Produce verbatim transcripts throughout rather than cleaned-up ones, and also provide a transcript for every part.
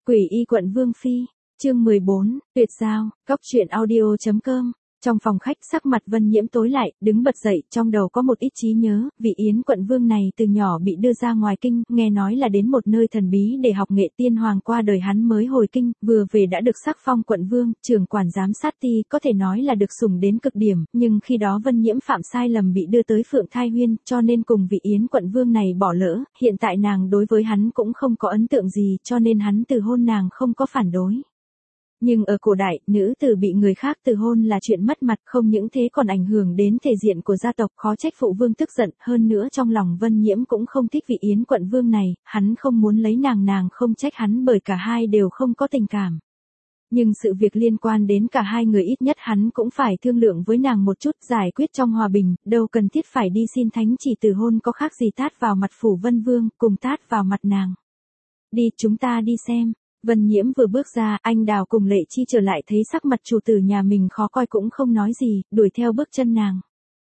Quỷ y quận Vương Phi, chương mười bốn, tuyệt giao, góc truyện audio.com. Trong phòng khách sắc mặt Vân Nhiễm tối lại, đứng bật dậy, trong đầu có một ít trí nhớ, vị Yến quận Vương này từ nhỏ bị đưa ra ngoài kinh, nghe nói là đến một nơi thần bí để học nghệ, tiên hoàng qua đời hắn mới hồi kinh, vừa về đã được sắc phong quận Vương, trưởng quản giám sát ty, có thể nói là được sủng đến cực điểm, nhưng khi đó Vân Nhiễm phạm sai lầm bị đưa tới Phượng Thai Huyên, cho nên cùng vị Yến quận Vương này bỏ lỡ, hiện tại nàng đối với hắn cũng không có ấn tượng gì, cho nên hắn từ hôn nàng không có phản đối. Nhưng ở cổ đại, nữ tử bị người khác từ hôn là chuyện mất mặt, không những thế còn ảnh hưởng đến thể diện của gia tộc, khó trách phụ vương tức giận, hơn nữa trong lòng Vân Nhiễm cũng không thích vị Yến quận Vương này, hắn không muốn lấy nàng nàng không trách hắn bởi cả hai đều không có tình cảm. Nhưng sự việc liên quan đến cả hai người ít nhất hắn cũng phải thương lượng với nàng một chút, giải quyết trong hòa bình, đâu cần thiết phải đi xin thánh chỉ từ hôn có khác gì tát vào mặt phủ Vân Vương, cùng tát vào mặt nàng. Đi, chúng ta đi xem. Vân Nhiễm vừa bước ra, anh Đào cùng Lệ Chi trở lại thấy sắc mặt chủ tử nhà mình khó coi cũng không nói gì, đuổi theo bước chân nàng.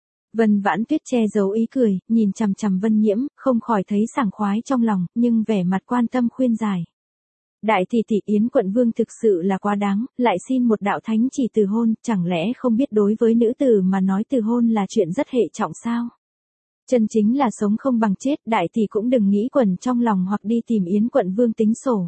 Vân Vãn Tuyết che giấu ý cười, nhìn chằm chằm Vân Nhiễm, không khỏi thấy sảng khoái trong lòng, nhưng vẻ mặt quan tâm khuyên giải. Đại tỷ tỷ Yến quận Vương thực sự là quá đáng, lại xin một đạo thánh chỉ từ hôn, chẳng lẽ không biết đối với nữ tử mà nói từ hôn là chuyện rất hệ trọng sao? Chân chính là sống không bằng chết, đại tỷ cũng đừng nghĩ quẩn trong lòng hoặc đi tìm Yến quận Vương tính sổ.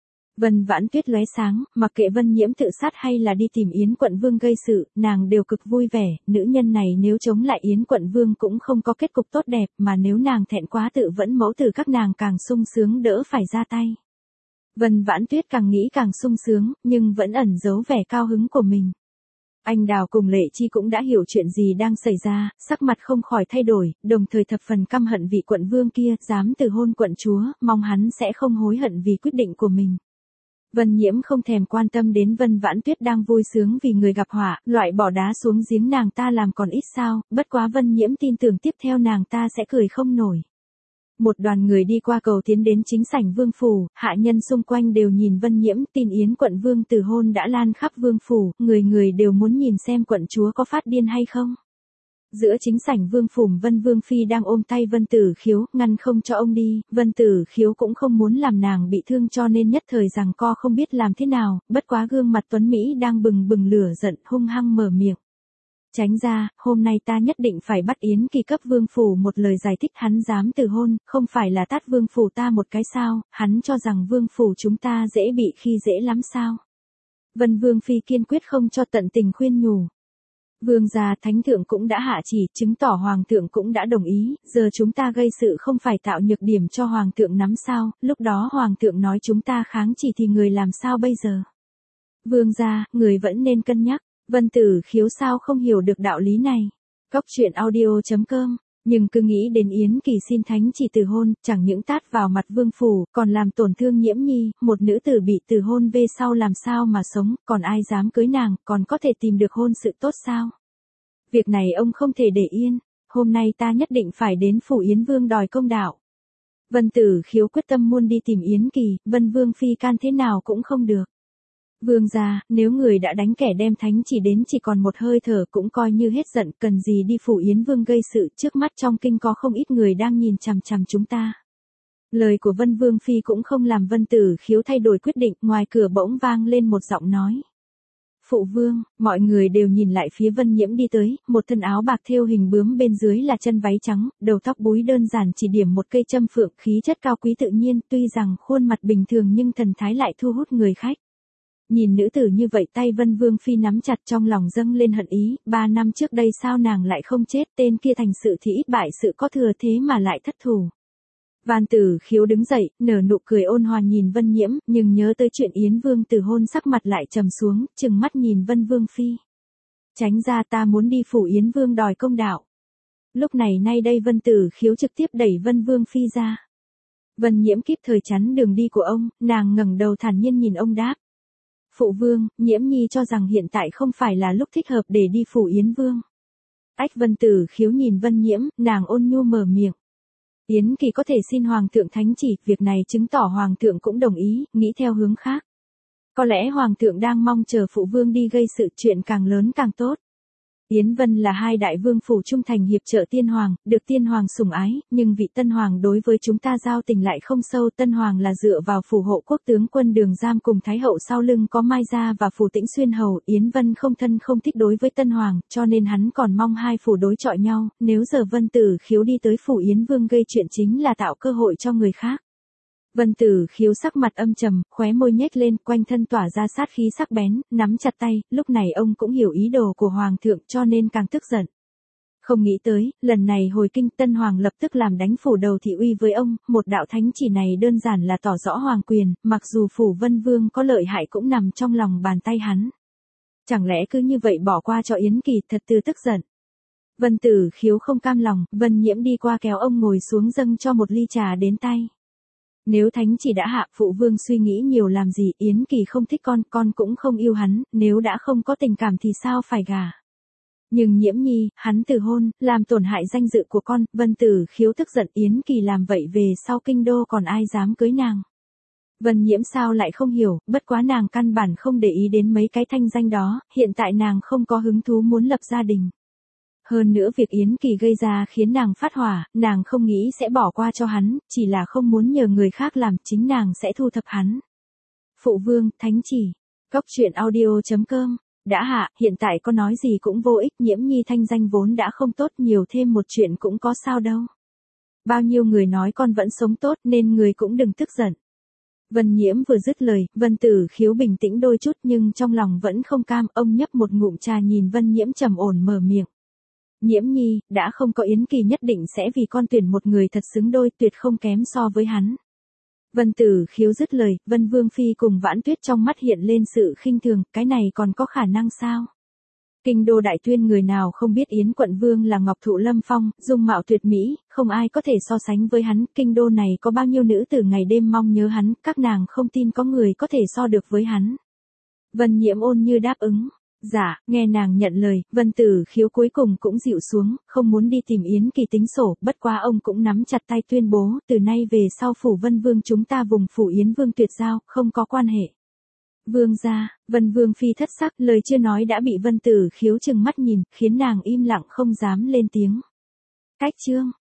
Vân Vãn Tuyết lóe sáng, mặc kệ Vân Nhiễm tự sát hay là đi tìm Yến quận Vương gây sự, nàng đều cực vui vẻ, nữ nhân này nếu chống lại Yến quận Vương cũng không có kết cục tốt đẹp, mà nếu nàng thẹn quá tự vẫn mẫu tử các nàng càng sung sướng đỡ phải ra tay. Vân Vãn Tuyết càng nghĩ càng sung sướng, nhưng vẫn ẩn giấu vẻ cao hứng của mình. Anh Đào cùng Lệ Chi cũng đã hiểu chuyện gì đang xảy ra, sắc mặt không khỏi thay đổi, đồng thời thập phần căm hận vị quận Vương kia, dám từ hôn quận chúa, mong hắn sẽ không hối hận vì quyết định của mình. Vân Nhiễm không thèm quan tâm đến Vân Vãn Tuyết đang vui sướng vì người gặp họa, loại bỏ đá xuống giếng nàng ta làm còn ít sao, bất quá Vân Nhiễm tin tưởng tiếp theo nàng ta sẽ cười không nổi. Một đoàn người đi qua cầu tiến đến chính sảnh vương phủ, hạ nhân xung quanh đều nhìn Vân Nhiễm, tin Yến quận Vương từ hôn đã lan khắp vương phủ, người người đều muốn nhìn xem quận chúa có phát điên hay không. Giữa chính sảnh vương phủ Vân Vương Phi đang ôm tay Vân Tử Khiếu, ngăn không cho ông đi, Vân Tử Khiếu cũng không muốn làm nàng bị thương cho nên nhất thời giằng co không biết làm thế nào, bất quá gương mặt tuấn Mỹ đang bừng bừng lửa giận hung hăng mở miệng. Tránh ra, hôm nay ta nhất định phải bắt Yến Kỳ cấp vương phủ một lời giải thích hắn dám từ hôn, không phải là tát vương phủ ta một cái sao, hắn cho rằng vương phủ chúng ta dễ bị khi dễ lắm sao. Vân Vương Phi kiên quyết không cho tận tình khuyên nhủ. Vương gia thánh thượng cũng đã hạ chỉ, chứng tỏ hoàng thượng cũng đã đồng ý, giờ chúng ta gây sự không phải tạo nhược điểm cho hoàng thượng nắm sao, lúc đó hoàng thượng nói chúng ta kháng chỉ thì người làm sao bây giờ. Vương gia, người vẫn nên cân nhắc. Vân Tử Khiếu sao không hiểu được đạo lý này. Góc truyện audio.com. Nhưng cứ nghĩ đến Yến Kỳ xin thánh chỉ từ hôn, chẳng những tát vào mặt vương phủ, còn làm tổn thương Nhiễm Nhi, một nữ tử bị từ hôn về sau làm sao mà sống, còn ai dám cưới nàng, còn có thể tìm được hôn sự tốt sao. Việc này ông không thể để yên, hôm nay ta nhất định phải đến phủ Yến Vương đòi công đạo. Vân Tử Khiếu quyết tâm muốn đi tìm Yến Kỳ, Vân Vương Phi can thế nào cũng không được. Vương gia, nếu người đã đánh kẻ đem thánh chỉ đến chỉ còn một hơi thở cũng coi như hết giận, cần gì đi phủ Yến Vương gây sự, trước mắt trong kinh có không ít người đang nhìn chằm chằm chúng ta. Lời của Vân Vương Phi cũng không làm Vân Tử Khiếu thay đổi quyết định, ngoài cửa bỗng vang lên một giọng nói. Phụ vương, mọi người đều nhìn lại phía Vân Nhiễm đi tới, một thân áo bạc thêu hình bướm bên dưới là chân váy trắng, đầu tóc búi đơn giản chỉ điểm một cây châm phượng, khí chất cao quý tự nhiên, tuy rằng khuôn mặt bình thường nhưng thần thái lại thu hút người khách. Nhìn nữ tử như vậy tay Vân Vương Phi nắm chặt trong lòng dâng lên hận ý, ba năm trước đây sao nàng lại không chết, tên kia thành sự thì ít bại sự có thừa thế mà lại thất thủ. Vân Tử Khiếu đứng dậy, nở nụ cười ôn hòa nhìn Vân Nhiễm, nhưng nhớ tới chuyện Yến Vương từ hôn sắc mặt lại trầm xuống, trừng mắt nhìn Vân Vương Phi. Tránh ra, ta muốn đi phủ Yến Vương đòi công đạo. Lúc này nay đây Vân Tử Khiếu trực tiếp đẩy Vân Vương Phi ra. Vân Nhiễm kịp thời chắn đường đi của ông, nàng ngẩng đầu thản nhiên nhìn ông đáp. Phụ vương, Nhiễm Nhi cho rằng hiện tại không phải là lúc thích hợp để đi phủ Yến Vương. Ách Vân Tử Khiếu nhìn Vân Nhiễm, nàng ôn nhu mở miệng. Yến Kỳ có thể xin hoàng thượng thánh chỉ, việc này chứng tỏ hoàng thượng cũng đồng ý, nghĩ theo hướng khác. Có lẽ hoàng thượng đang mong chờ phụ vương đi gây sự, chuyện càng lớn càng tốt. Yến Vân là hai đại vương phủ trung thành hiệp trợ tiên hoàng, được tiên hoàng sủng ái, nhưng vị tân hoàng đối với chúng ta giao tình lại không sâu. Tân hoàng là dựa vào phù hộ quốc tướng quân Đường Giam cùng thái hậu sau lưng có Mai Gia và phủ Tĩnh Xuyên hầu. Yến Vân không thân không thích đối với tân hoàng, cho nên hắn còn mong hai phủ đối chọi nhau. Nếu giờ Vân Tử Khiếu đi tới phủ Yến Vương gây chuyện chính là tạo cơ hội cho người khác. Vân Tử Khiếu sắc mặt âm trầm, khóe môi nhếch lên, quanh thân tỏa ra sát khí sắc bén, nắm chặt tay. Lúc này ông cũng hiểu ý đồ của hoàng thượng, cho nên càng tức giận. Không nghĩ tới, lần này hồi kinh, tân hoàng lập tức làm đánh phủ đầu thị uy với ông. Một đạo thánh chỉ này đơn giản là tỏ rõ hoàng quyền, mặc dù phủ Vân Vương có lợi hại cũng nằm trong lòng bàn tay hắn. Chẳng lẽ cứ như vậy bỏ qua cho Yến Kỳ, thật từ tức giận. Vân Tử Khiếu không cam lòng, Vân Nhiễm đi qua kéo ông ngồi xuống dâng cho một ly trà đến tay. Nếu thánh chỉ đã hạ, phụ vương suy nghĩ nhiều làm gì, Yến Kỳ không thích con, con cũng không yêu hắn, nếu đã không có tình cảm thì sao phải gả. Nhưng Nhiễm Nhi, hắn từ hôn, làm tổn hại danh dự của con. Vân Tử Khiếu tức giận, Yến Kỳ làm vậy về sau kinh đô còn ai dám cưới nàng. Vân Nhiễm sao lại không hiểu, bất quá nàng căn bản không để ý đến mấy cái thanh danh đó, hiện tại nàng không có hứng thú muốn lập gia đình. Hơn nữa việc Yến Kỳ gây ra khiến nàng phát hỏa, nàng không nghĩ sẽ bỏ qua cho hắn, chỉ là không muốn nhờ người khác làm, chính nàng sẽ thu thập hắn. Phụ vương, thánh chỉ. Cốc truyện audio chấm com. Đã hạ, hiện tại có nói gì cũng vô ích, Nhiễm Nhi thanh danh vốn đã không tốt, nhiều thêm một chuyện cũng có sao đâu. Bao nhiêu người nói con vẫn sống tốt nên người cũng đừng tức giận. Vân Nhiễm vừa dứt lời, Vân Tử Khiếu bình tĩnh đôi chút nhưng trong lòng vẫn không cam, ông nhấp một ngụm trà nhìn Vân Nhiễm trầm ổn mở miệng. Nhiễm Nhi, đã không có Yến Kỳ nhất định sẽ vì con tuyển một người thật xứng đôi, tuyệt không kém so với hắn. Vân Tử Khiếu dứt lời, Vân Vương Phi cùng Vãn Tuyết trong mắt hiện lên sự khinh thường, cái này còn có khả năng sao? Kinh đô đại tuyên người nào không biết Yến quận vương là Ngọc Thụ Lâm Phong, dung mạo tuyệt mỹ, không ai có thể so sánh với hắn. Kinh đô này có bao nhiêu nữ tử ngày đêm mong nhớ hắn, các nàng không tin có người có thể so được với hắn. Vân Nhiễm ôn như đáp ứng. Dạ, nghe nàng nhận lời, Vân Tử Khiếu cuối cùng cũng dịu xuống, không muốn đi tìm Yến Kỳ tính sổ, bất quá ông cũng nắm chặt tay tuyên bố, từ nay về sau phủ Vân Vương chúng ta vùng phủ Yến Vương tuyệt giao, không có quan hệ. Vương gia, Vân Vương Phi thất sắc, lời chưa nói đã bị Vân Tử Khiếu trừng mắt nhìn, khiến nàng im lặng không dám lên tiếng. Cách chương.